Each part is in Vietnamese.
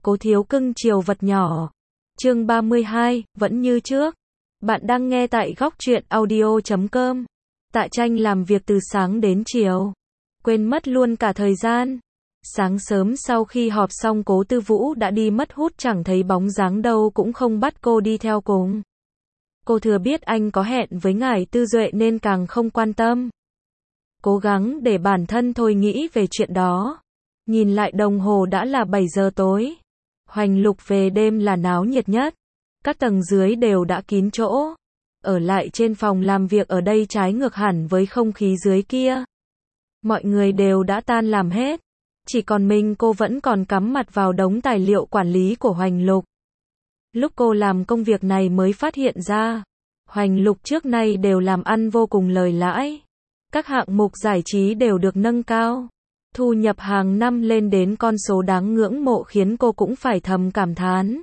Cố thiếu cưng chiều vật nhỏ. Chương 32, vẫn như trước. Bạn đang nghe tại góc truyện audio.com. Tạ Tranh làm việc từ sáng đến chiều. Quên mất luôn cả thời gian. Sáng sớm sau khi họp xong Cố Tư Vũ đã đi mất hút chẳng thấy bóng dáng đâu, cũng không bắt cô đi theo cùng. Cô thừa biết anh có hẹn với Ngải Tư Duệ nên càng không quan tâm. Cố gắng để bản thân thôi nghĩ về chuyện đó. Nhìn lại đồng hồ đã là 7 giờ tối. Hoành Lục về đêm là náo nhiệt nhất. Các tầng dưới đều đã kín chỗ. Ở lại trên phòng làm việc ở đây trái ngược hẳn với không khí dưới kia. Mọi người đều đã tan làm hết. Chỉ còn mình cô vẫn còn cắm mặt vào đống tài liệu quản lý của Hoành Lục. Lúc cô làm công việc này mới phát hiện ra, Hoành Lục trước nay đều làm ăn vô cùng lời lãi. Các hạng mục giải trí đều được nâng cao. Thu nhập hàng năm lên đến con số đáng ngưỡng mộ khiến cô cũng phải thầm cảm thán.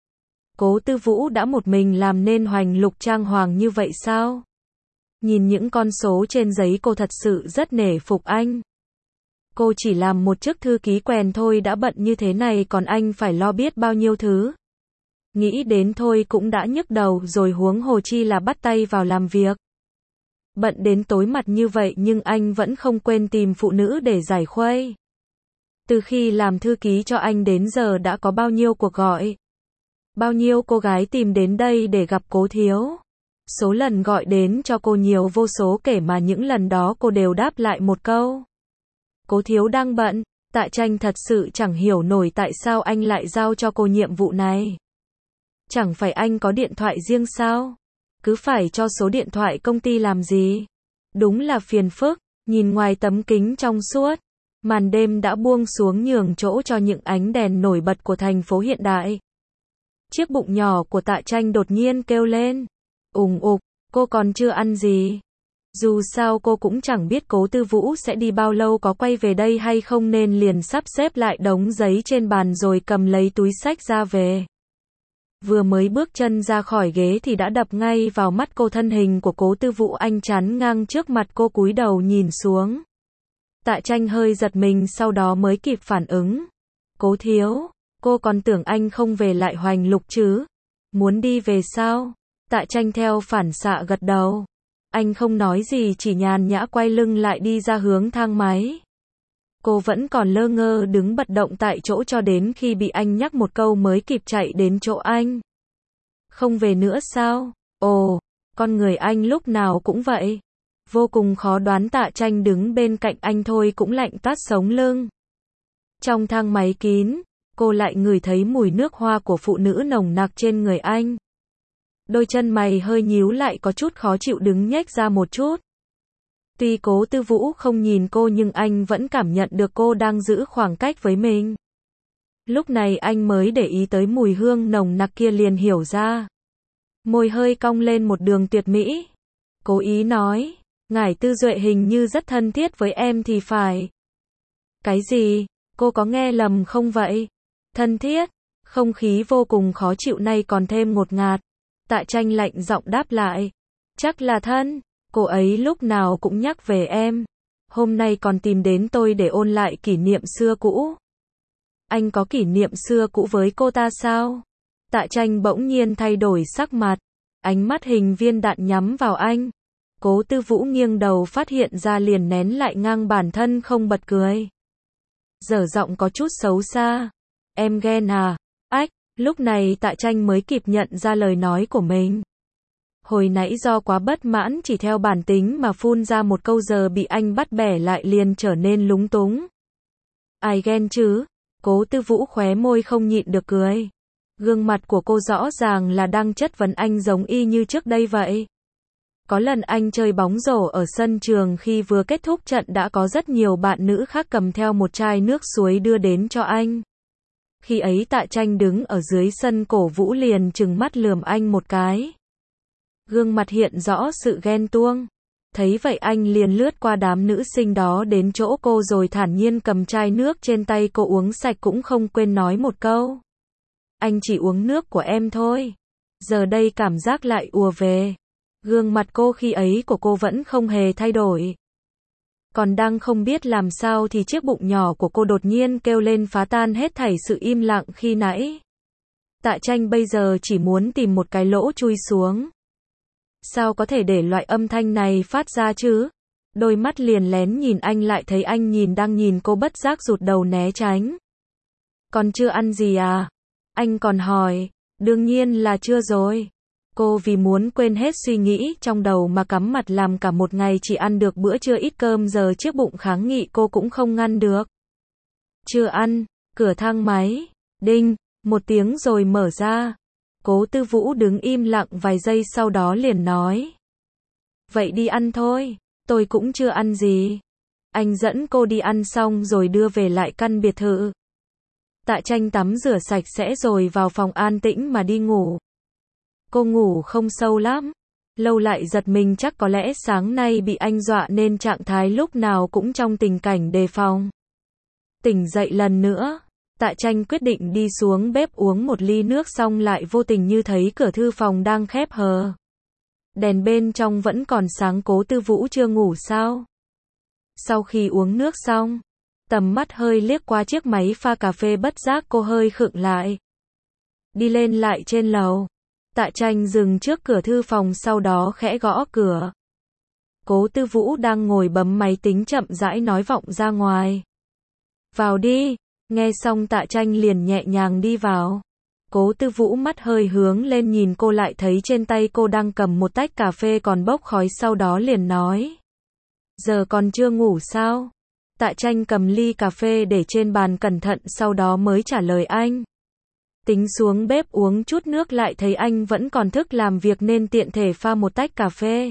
Cố Tư Vũ đã một mình làm nên Hoành Lục trang hoàng như vậy sao? Nhìn những con số trên giấy cô thật sự rất nể phục anh. Cô chỉ làm một chức thư ký quèn thôi đã bận như thế này, còn anh phải lo biết bao nhiêu thứ. Nghĩ đến thôi cũng đã nhức đầu rồi, huống hồ chi là bắt tay vào làm việc. Bận đến tối mặt như vậy nhưng anh vẫn không quên tìm phụ nữ để giải khuây. Từ khi làm thư ký cho anh đến giờ đã có bao nhiêu cuộc gọi. Bao nhiêu cô gái tìm đến đây để gặp Cố thiếu. Số lần gọi đến cho cô nhiều vô số kể mà những lần đó cô đều đáp lại một câu: Cố thiếu đang bận. Tạ Tranh thật sự chẳng hiểu nổi tại sao anh lại giao cho cô nhiệm vụ này. Chẳng phải anh có điện thoại riêng sao? Cứ phải cho số điện thoại công ty làm gì? Đúng là phiền phức. Nhìn ngoài tấm kính trong suốt, màn đêm đã buông xuống nhường chỗ cho những ánh đèn nổi bật của thành phố hiện đại. Chiếc bụng nhỏ của Tạ Tranh đột nhiên kêu lên. Ùng ục, cô còn chưa ăn gì. Dù sao cô cũng chẳng biết Cố Tư Vũ sẽ đi bao lâu, có quay về đây hay không, nên liền sắp xếp lại đống giấy trên bàn rồi cầm lấy túi xách ra về. Vừa mới bước chân ra khỏi ghế thì đã đập ngay vào mắt cô thân hình của Cố Tư Vũ, anh chắn ngang trước mặt cô cúi đầu nhìn xuống. Tạ Tranh hơi giật mình sau đó mới kịp phản ứng. Cố thiếu, cô còn tưởng anh không về lại Hoành Lục chứ? Muốn đi về sao? Tạ Tranh theo phản xạ gật đầu. Anh không nói gì, chỉ nhàn nhã quay lưng lại đi ra hướng thang máy. Cô vẫn còn lơ ngơ đứng bất động tại chỗ cho đến khi bị anh nhắc một câu mới kịp chạy đến chỗ anh. Không về nữa sao? Ồ, con người anh lúc nào cũng vậy. Vô cùng khó đoán. Tạ Tranh đứng bên cạnh anh thôi cũng lạnh toát sống lưng. Trong thang máy kín, cô lại ngửi thấy mùi nước hoa của phụ nữ nồng nặc trên người anh. Đôi chân mày hơi nhíu lại, có chút khó chịu đứng nhếch ra một chút. Tuy Cố Tư Vũ không nhìn cô nhưng anh vẫn cảm nhận được cô đang giữ khoảng cách với mình. Lúc này anh mới để ý tới mùi hương nồng nặc kia, liền hiểu ra. Môi hơi cong lên một đường tuyệt mỹ. Cố ý nói, Ngải Tư Duệ hình như rất thân thiết với em thì phải. Cái gì? Cô có nghe lầm không vậy? Thân thiết? Không khí vô cùng khó chịu nay còn thêm ngột ngạt. Tạ Tranh lạnh giọng đáp lại. Chắc là thân. Cô ấy lúc nào cũng nhắc về em. Hôm nay còn tìm đến tôi để ôn lại kỷ niệm xưa cũ. Anh có kỷ niệm xưa cũ với cô ta sao? Tạ Tranh bỗng nhiên thay đổi sắc mặt. Ánh mắt hình viên đạn nhắm vào anh. Cố Tư Vũ nghiêng đầu phát hiện ra liền nén lại ngang bản thân không bật cười. Dở giọng có chút xấu xa. Em ghen à? Ách, lúc này Tạ Tranh mới kịp nhận ra lời nói của mình. Hồi nãy do quá bất mãn chỉ theo bản tính mà phun ra một câu, giờ bị anh bắt bẻ lại liền trở nên lúng túng. Ai ghen chứ? Cố Tư Vũ khóe môi không nhịn được cười. Gương mặt của cô rõ ràng là đang chất vấn anh giống y như trước đây vậy. Có lần anh chơi bóng rổ ở sân trường, khi vừa kết thúc trận đã có rất nhiều bạn nữ khác cầm theo một chai nước suối đưa đến cho anh. Khi ấy Tạ Tranh đứng ở dưới sân cổ vũ liền trừng mắt lườm anh một cái. Gương mặt hiện rõ sự ghen tuông. Thấy vậy anh liền lướt qua đám nữ sinh đó đến chỗ cô rồi thản nhiên cầm chai nước trên tay cô uống sạch, cũng không quên nói một câu. Anh chỉ uống nước của em thôi. Giờ đây cảm giác lại ùa về. Gương mặt cô khi ấy của cô vẫn không hề thay đổi. Còn đang không biết làm sao thì chiếc bụng nhỏ của cô đột nhiên kêu lên phá tan hết thảy sự im lặng khi nãy. Tạ Tranh bây giờ chỉ muốn tìm một cái lỗ chui xuống. Sao có thể để loại âm thanh này phát ra chứ? Đôi mắt liền lén nhìn anh lại thấy anh đang nhìn cô bất giác rụt đầu né tránh. Còn chưa ăn gì à? Anh còn hỏi. Đương nhiên là chưa rồi. Cô vì muốn quên hết suy nghĩ trong đầu mà cắm mặt làm cả một ngày chỉ ăn được bữa trưa ít cơm, giờ chiếc bụng kháng nghị cô cũng không ngăn được. Chưa ăn, cửa thang máy, đinh, một tiếng rồi mở ra. Cố Tư Vũ đứng im lặng vài giây sau đó liền nói. Vậy đi ăn thôi, tôi cũng chưa ăn gì. Anh dẫn cô đi ăn xong rồi đưa về lại căn biệt thự. Tạ Tranh tắm rửa sạch sẽ rồi vào phòng an tĩnh mà đi ngủ. Cô ngủ không sâu lắm. Lâu lại giật mình, chắc có lẽ sáng nay bị anh dọa nên trạng thái lúc nào cũng trong tình cảnh đề phòng. Tỉnh dậy lần nữa, Tạ Tranh quyết định đi xuống bếp uống một ly nước xong lại vô tình như thấy cửa thư phòng đang khép hờ. Đèn bên trong vẫn còn sáng. Cố Tư Vũ chưa ngủ sao? Sau khi uống nước xong, tầm mắt hơi liếc qua chiếc máy pha cà phê, bất giác cô hơi khựng lại. Đi lên lại trên lầu. Tạ Tranh dừng trước cửa thư phòng sau đó khẽ gõ cửa. Cố Tư Vũ đang ngồi bấm máy tính chậm rãi nói vọng ra ngoài. Vào đi. Nghe xong Tạ Tranh liền nhẹ nhàng đi vào. Cố Tư Vũ mắt hơi hướng lên nhìn cô, lại thấy trên tay cô đang cầm một tách cà phê còn bốc khói, sau đó liền nói. Giờ còn chưa ngủ sao? Tạ Tranh cầm ly cà phê để trên bàn cẩn thận sau đó mới trả lời anh. Tính xuống bếp uống chút nước lại thấy anh vẫn còn thức làm việc nên tiện thể pha một tách cà phê.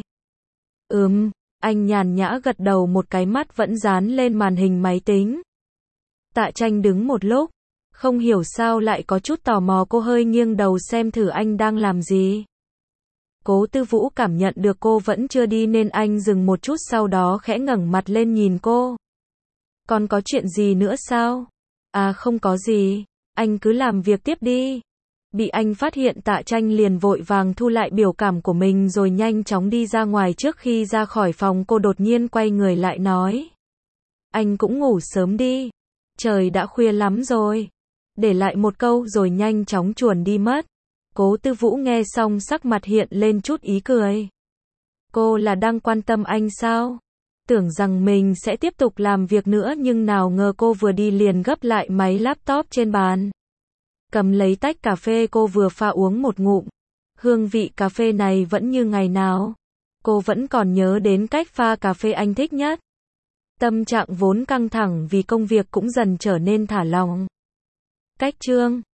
Anh nhàn nhã gật đầu một cái, mắt vẫn dán lên màn hình máy tính. Tạ Tranh đứng một lúc, không hiểu sao lại có chút tò mò, cô hơi nghiêng đầu xem thử anh đang làm gì. Cố Tư Vũ cảm nhận được cô vẫn chưa đi nên anh dừng một chút sau đó khẽ ngẩng mặt lên nhìn cô. Còn có chuyện gì nữa sao? À không có gì, anh cứ làm việc tiếp đi. Bị anh phát hiện, Tạ Tranh liền vội vàng thu lại biểu cảm của mình rồi nhanh chóng đi ra ngoài. Trước khi ra khỏi phòng cô đột nhiên quay người lại nói. Anh cũng ngủ sớm đi. Trời đã khuya lắm rồi. Để lại một câu rồi nhanh chóng chuồn đi mất. Cố Tư Vũ nghe xong sắc mặt hiện lên chút ý cười. Cô là đang quan tâm anh sao? Tưởng rằng mình sẽ tiếp tục làm việc nữa nhưng nào ngờ cô vừa đi liền gấp lại máy laptop trên bàn. Cầm lấy tách cà phê cô vừa pha uống một ngụm. Hương vị cà phê này vẫn như ngày nào. Cô vẫn còn nhớ đến cách pha cà phê anh thích nhất. Tâm trạng vốn căng thẳng vì công việc cũng dần trở nên thả lỏng. Cách chương